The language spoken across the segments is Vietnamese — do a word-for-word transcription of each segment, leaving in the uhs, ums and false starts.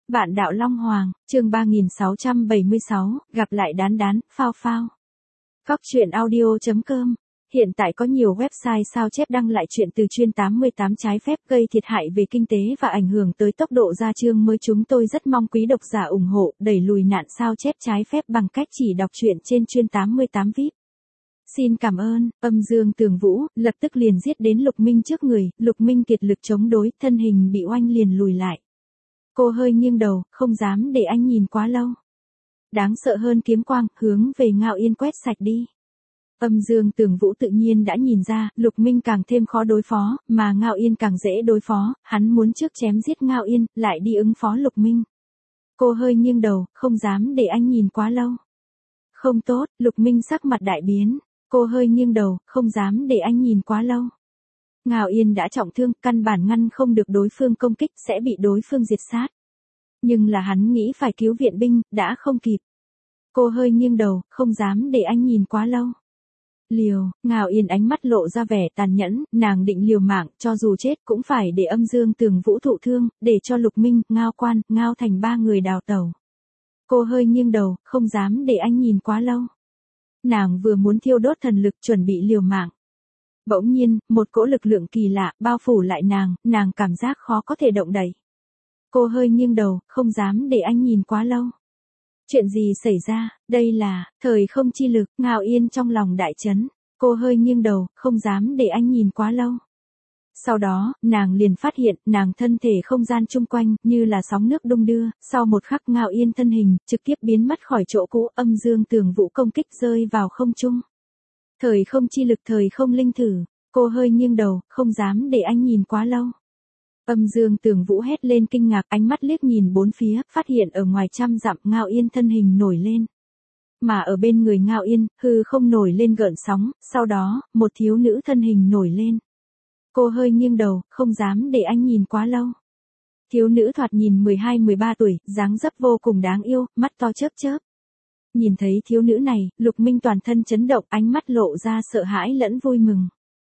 Vạn đạo Long Hoàng, chương ba nghìn sáu trăm bảy mươi sáu, gặp lại đán đán, phao phao. Cóc truyện audio chấm com. Hiện tại có nhiều website sao chép đăng lại chuyện từ chuyên tám mươi tám trái phép gây thiệt hại về kinh tế và ảnh hưởng tới tốc độ ra chương mới. Chúng tôi rất mong quý độc giả ủng hộ, đẩy lùi nạn sao chép trái phép bằng cách chỉ đọc truyện trên chuyên tám mươi tám vi ai pi. Xin cảm ơn. Âm Dương Tường Vũ lập tức liền giết đến Lục Minh trước người, Lục Minh kiệt lực chống đối, thân hình bị oanh liền lùi lại. Cô hơi nghiêng đầu, không dám để anh nhìn quá lâu. Đáng sợ hơn kiếm quang, hướng về Ngao Yên quét sạch đi. Âm Dương Tường Vũ tự nhiên đã nhìn ra, Lục Minh càng thêm khó đối phó, mà Ngao Yên càng dễ đối phó, hắn muốn trước chém giết Ngao Yên, lại đi ứng phó Lục Minh. Cô hơi nghiêng đầu, không dám để anh nhìn quá lâu. Không tốt, Lục Minh sắc mặt đại biến. Cô hơi nghiêng đầu, không dám để anh nhìn quá lâu. Ngao Yên đã trọng thương, căn bản ngăn không được đối phương công kích, sẽ bị đối phương diệt sát. Nhưng là hắn nghĩ phải cứu viện binh, đã không kịp. Cô hơi nghiêng đầu, không dám để anh nhìn quá lâu. Liều, Ngao Yên ánh mắt lộ ra vẻ tàn nhẫn, nàng định liều mạng, cho dù chết cũng phải để Âm Dương Tường Vũ thụ thương, để cho Lục Minh, Ngao Quan, Ngao Thành ba người đào tẩu. Cô hơi nghiêng đầu, không dám để anh nhìn quá lâu. Nàng vừa muốn thiêu đốt thần lực chuẩn bị liều mạng. Bỗng nhiên, một cỗ lực lượng kỳ lạ bao phủ lại nàng, nàng cảm giác khó có thể động đậy. Cô hơi nghiêng đầu, không dám để anh nhìn quá lâu. Chuyện gì xảy ra, đây là, thời không chi lực, Ngao Yên trong lòng đại chấn. Cô hơi nghiêng đầu, không dám để anh nhìn quá lâu. Sau đó, nàng liền phát hiện, nàng thân thể không gian chung quanh, như là sóng nước đung đưa, sau một khắc Ngao Yên thân hình, trực tiếp biến mất khỏi chỗ cũ, Âm Dương Tường Vũ công kích rơi vào không trung. Thời không chi lực, thời không linh thử, cô hơi nghiêng đầu, không dám để anh nhìn quá lâu. Âm Dương Tường Vũ hét lên kinh ngạc, ánh mắt liếc nhìn bốn phía, phát hiện ở ngoài trăm dặm Ngao Yên thân hình nổi lên. Mà ở bên người Ngao Yên, hư không nổi lên gợn sóng, sau đó, một thiếu nữ thân hình nổi lên. Cô hơi nghiêng đầu, không dám để anh nhìn quá lâu. Thiếu nữ thoạt nhìn mười hai mười ba tuổi, dáng dấp vô cùng đáng yêu, mắt to chớp chớp. Nhìn thấy thiếu nữ này, Lục Minh toàn thân chấn động, ánh mắt lộ ra sợ hãi lẫn vui mừng.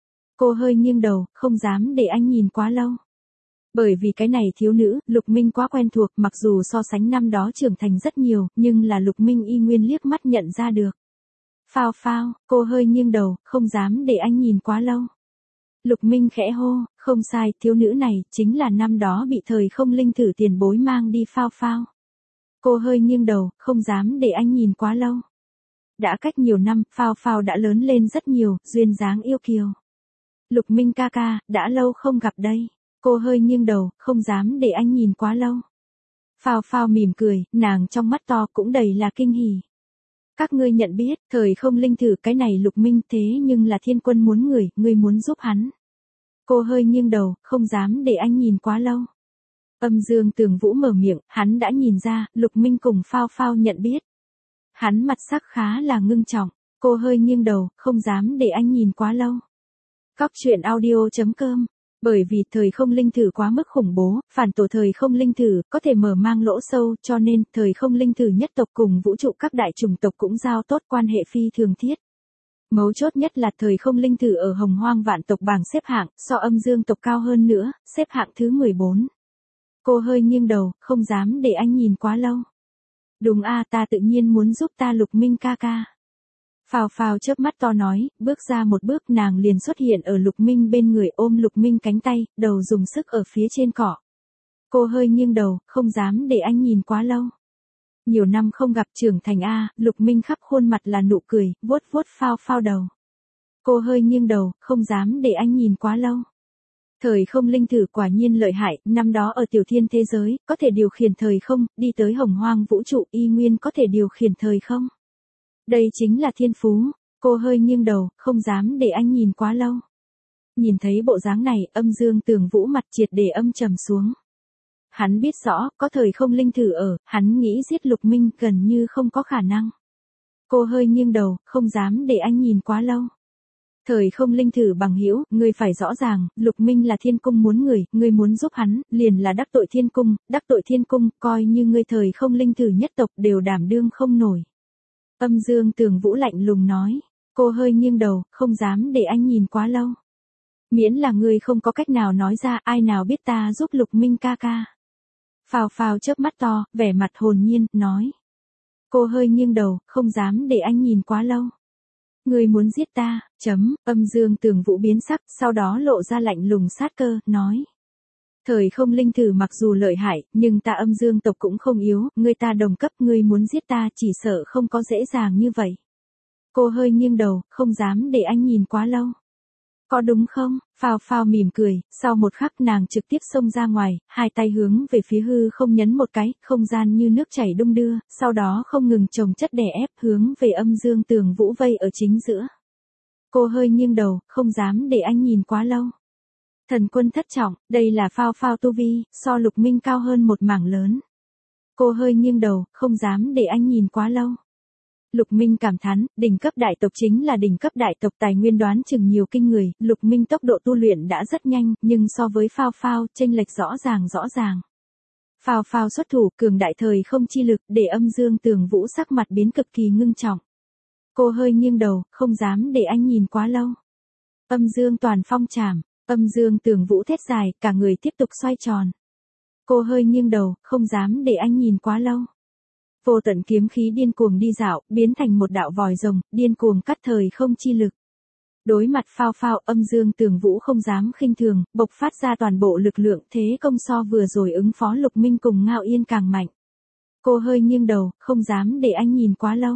Cô hơi nghiêng đầu, không dám để anh nhìn quá lâu. Bởi vì cái này thiếu nữ, Lục Minh quá quen thuộc, mặc dù so sánh năm đó trưởng thành rất nhiều, nhưng là Lục Minh y nguyên liếc mắt nhận ra được. Phao phao, cô hơi nghiêng đầu, không dám để anh nhìn quá lâu. Lục Minh khẽ hô, không sai, thiếu nữ này, chính là năm đó bị thời không linh thử tiền bối mang đi phao phao. Cô hơi nghiêng đầu, không dám để anh nhìn quá lâu. Đã cách nhiều năm, phao phao đã lớn lên rất nhiều, duyên dáng yêu kiều. Lục Minh ca ca, đã lâu không gặp đây. Cô hơi nghiêng đầu, không dám để anh nhìn quá lâu. Phao phao mỉm cười, nàng trong mắt to cũng đầy là kinh hỉ. Các ngươi nhận biết, thời không linh thử cái này Lục Minh thế nhưng là thiên quân muốn người, ngươi muốn giúp hắn. Cô hơi nghiêng đầu, không dám để anh nhìn quá lâu. Âm Dương Tường Vũ mở miệng, hắn đã nhìn ra, Lục Minh cùng phao phao nhận biết. Hắn mặt sắc khá là ngưng trọng, cô hơi nghiêng đầu, không dám để anh nhìn quá lâu. Cóc truyện audio chấm com. Bởi vì thời không linh thử quá mức khủng bố, phản tổ thời không linh thử có thể mở mang lỗ sâu, cho nên thời không linh thử nhất tộc cùng vũ trụ các đại chủng tộc cũng giao tốt quan hệ phi thường thiết. Mấu chốt nhất là thời không linh thử ở Hồng Hoang vạn tộc bảng xếp hạng, so Âm Dương tộc cao hơn nữa, xếp hạng thứ mười bốn. Cô hơi nghiêng đầu, không dám để anh nhìn quá lâu. Đúng a, ta tự nhiên muốn giúp ta Lục Minh ca ca. Phào phào chớp mắt to nói, bước ra một bước nàng liền xuất hiện ở Lục Minh bên người, ôm Lục Minh cánh tay, đầu dùng sức ở phía trên cỏ. Cô hơi nghiêng đầu, không dám để anh nhìn quá lâu. Nhiều năm không gặp trưởng thành a, Lục Minh khắp khuôn mặt là nụ cười, vuốt vuốt phao phao đầu. Cô hơi nghiêng đầu, không dám để anh nhìn quá lâu. Thời không linh thử quả nhiên lợi hại, năm đó ở tiểu thiên thế giới, có thể điều khiển thời không, đi tới Hồng Hoang vũ trụ y nguyên có thể điều khiển thời không. Đây chính là thiên phú. Cô hơi nghiêng đầu, không dám để anh nhìn quá lâu. Nhìn thấy bộ dáng này, Âm Dương Tường Vũ mặt triệt để âm trầm xuống. Hắn biết rõ, có thời không linh thử ở, hắn nghĩ giết Lục Minh gần như không có khả năng. Cô hơi nghiêng đầu, không dám để anh nhìn quá lâu. Thời không linh thử bằng hữu, ngươi phải rõ ràng, Lục Minh là thiên cung muốn người, ngươi muốn giúp hắn, liền là đắc tội thiên cung, đắc tội thiên cung, coi như ngươi thời không linh thử nhất tộc đều đảm đương không nổi. Âm Dương Tường Vũ lạnh lùng nói, cô hơi nghiêng đầu, không dám để anh nhìn quá lâu. Miễn là ngươi không có cách nào nói ra, ai nào biết ta giúp Lục Minh ca ca. Phao Phao chớp mắt to, vẻ mặt hồn nhiên, nói. Cô hơi nghiêng đầu, không dám để anh nhìn quá lâu. Ngươi muốn giết ta, chấm, âm dương Tường Vũ biến sắc, sau đó lộ ra lạnh lùng sát cơ, nói. Thời không linh thử mặc dù lợi hại, nhưng ta âm dương tộc cũng không yếu, ngươi ta đồng cấp, ngươi muốn giết ta chỉ sợ không có dễ dàng như vậy. Cô hơi nghiêng đầu, không dám để anh nhìn quá lâu. Có đúng không? Phao Phao mỉm cười, sau một khắc nàng trực tiếp xông ra ngoài, hai tay hướng về phía hư không nhấn một cái, không gian như nước chảy đung đưa, sau đó không ngừng chồng chất đè ép hướng về âm dương Tường Vũ vây ở chính giữa. Cô hơi nghiêng đầu, không dám để anh nhìn quá lâu. Thần quân thất trọng, đây là Phao Phao tu vi, so Lục Minh cao hơn một mảng lớn. Cô hơi nghiêng đầu, không dám để anh nhìn quá lâu. Lục Minh cảm thán, đỉnh cấp đại tộc chính là đỉnh cấp đại tộc, tài nguyên đoán chừng nhiều kinh người, Lục Minh tốc độ tu luyện đã rất nhanh, nhưng so với Phao Phao, chênh lệch rõ ràng rõ ràng. Phao Phao xuất thủ, cường đại thời không chi lực, để âm dương Tường Vũ sắc mặt biến cực kỳ ngưng trọng. Cô hơi nghiêng đầu, không dám để anh nhìn quá lâu. Âm dương toàn phong trảm, âm dương Tường Vũ thét dài, cả người tiếp tục xoay tròn. Cô hơi nghiêng đầu, không dám để anh nhìn quá lâu. Vô tận kiếm khí điên cuồng đi dạo, biến thành một đạo vòi rồng, điên cuồng cắt thời không chi lực. Đối mặt Phao Phao, âm dương Tường Vũ không dám khinh thường, bộc phát ra toàn bộ lực lượng, thế công so vừa rồi ứng phó Lục Minh cùng Ngao Yên càng mạnh. Cô hơi nghiêng đầu, không dám để anh nhìn quá lâu.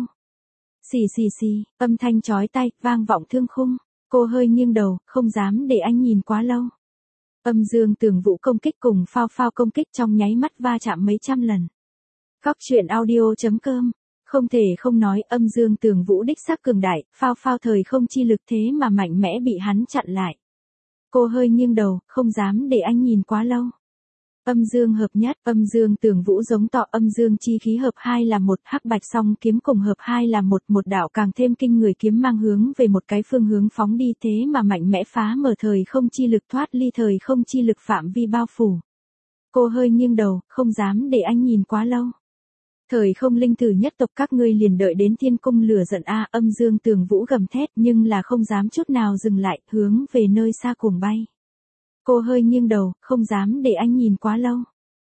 Xì xì xì, âm thanh chói tai, vang vọng thương khung. Cô hơi nghiêng đầu, không dám để anh nhìn quá lâu. Âm dương Tường Vũ công kích cùng Phao Phao công kích trong nháy mắt va chạm mấy trăm lần. Góc truyện audio chấm com, không thể không nói âm dương Tường Vũ đích xác cường đại, Phao Phao thời không chi lực thế mà mạnh mẽ bị hắn chặn lại. Cô hơi nghiêng đầu, không dám để anh nhìn quá lâu. Âm dương hợp nhất, âm dương Tường Vũ giống to, âm dương chi khí hợp hai là một, hắc bạch song kiếm cùng hợp hai là một, một đạo càng thêm kinh người kiếm mang hướng về một cái phương hướng phóng đi, thế mà mạnh mẽ phá mở thời không chi lực, thoát ly thời không chi lực phạm vi bao phủ. Cô hơi nghiêng đầu, không dám để anh nhìn quá lâu. Thời không linh thử nhất tộc các ngươi liền đợi đến thiên cung lửa giận a, âm dương Tường Vũ gầm thét nhưng là không dám chút nào dừng lại, hướng về nơi xa cuồng bay. Cô hơi nghiêng đầu, không dám để anh nhìn quá lâu.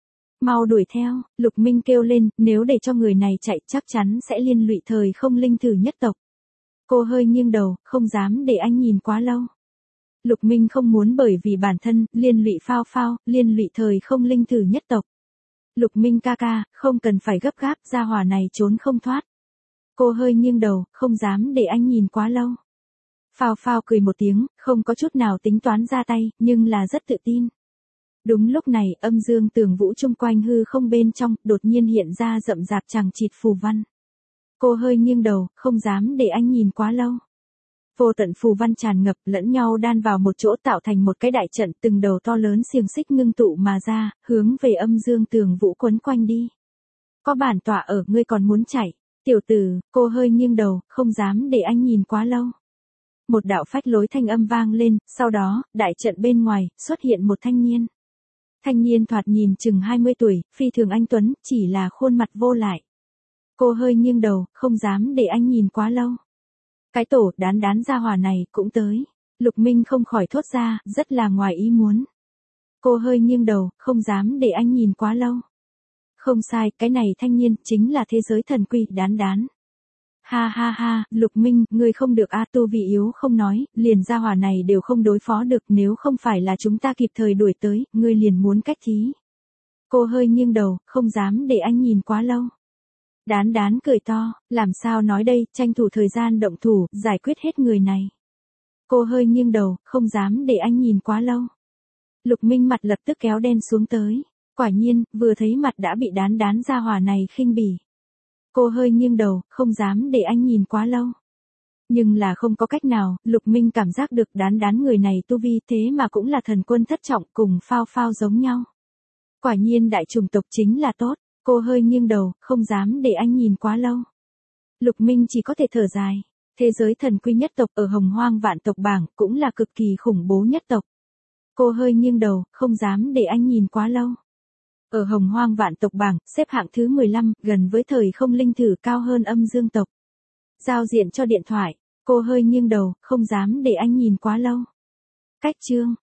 Mau đuổi theo, Lục Minh kêu lên, nếu để cho người này chạy chắc chắn sẽ liên lụy thời không linh thử nhất tộc. Cô hơi nghiêng đầu, không dám để anh nhìn quá lâu. Lục Minh không muốn bởi vì bản thân, liên lụy Phao Phao, liên lụy thời không linh thử nhất tộc. Lục Minh ca ca, không cần phải gấp gáp, gia hỏa này trốn không thoát. Cô hơi nghiêng đầu, không dám để anh nhìn quá lâu. Phao Phao cười một tiếng, không có chút nào tính toán ra tay, nhưng là rất tự tin. Đúng lúc này, âm dương Tường Vũ chung quanh hư không bên trong, đột nhiên hiện ra rậm rạp chằng chịt phù văn. Cô hơi nghiêng đầu, không dám để anh nhìn quá lâu. Vô tận phù văn tràn ngập, lẫn nhau đan vào một chỗ tạo thành một cái đại trận, từng đầu to lớn xiềng xích ngưng tụ mà ra, hướng về âm dương Tường Vũ quấn quanh đi. Có bản tọa ở, ngươi còn muốn chạy. Tiểu tử, cô hơi nghiêng đầu, không dám để anh nhìn quá lâu. Một đạo phách lối thanh âm vang lên, sau đó, đại trận bên ngoài, xuất hiện một thanh niên. Thanh niên thoạt nhìn chừng hai mươi tuổi, phi thường anh tuấn, chỉ là khuôn mặt vô lại. Cô hơi nghiêng đầu, không dám để anh nhìn quá lâu. Cái tổ đán đán gia hỏa này cũng tới. Lục Minh không khỏi thốt ra, rất là ngoài ý muốn. Cô hơi nghiêng đầu, không dám để anh nhìn quá lâu. Không sai, cái này thanh niên, chính là thế giới thần quy, đán đán. Ha ha ha, Lục Minh, ngươi không được a, tu vì yếu không nói, liền gia hỏa này đều không đối phó được, nếu không phải là chúng ta kịp thời đuổi tới, ngươi liền muốn cách thí. Cô hơi nghiêng đầu, không dám để anh nhìn quá lâu. Đán đán cười to, làm sao nói đây, tranh thủ thời gian động thủ, giải quyết hết người này. Cô hơi nghiêng đầu, không dám để anh nhìn quá lâu. Lục Minh mặt lập tức kéo đen xuống tới. Quả nhiên, vừa thấy mặt đã bị đán đán gia hỏa này khinh bỉ. Cô hơi nghiêng đầu, không dám để anh nhìn quá lâu. Nhưng là không có cách nào, Lục Minh cảm giác được đán đán người này tu vi thế mà cũng là thần quân thất trọng cùng Phao Phao giống nhau. Quả nhiên đại chủng tộc chính là tốt. Cô hơi nghiêng đầu, không dám để anh nhìn quá lâu. Lục Minh chỉ có thể thở dài. Thế giới thần quy nhất tộc ở Hồng Hoang vạn tộc bảng cũng là cực kỳ khủng bố nhất tộc. Cô hơi nghiêng đầu, không dám để anh nhìn quá lâu. Ở Hồng Hoang vạn tộc bảng, xếp hạng thứ mười lăm, gần với thời không linh thử cao hơn âm dương tộc. Giao diện cho điện thoại, cô hơi nghiêng đầu, không dám để anh nhìn quá lâu. Cách chương.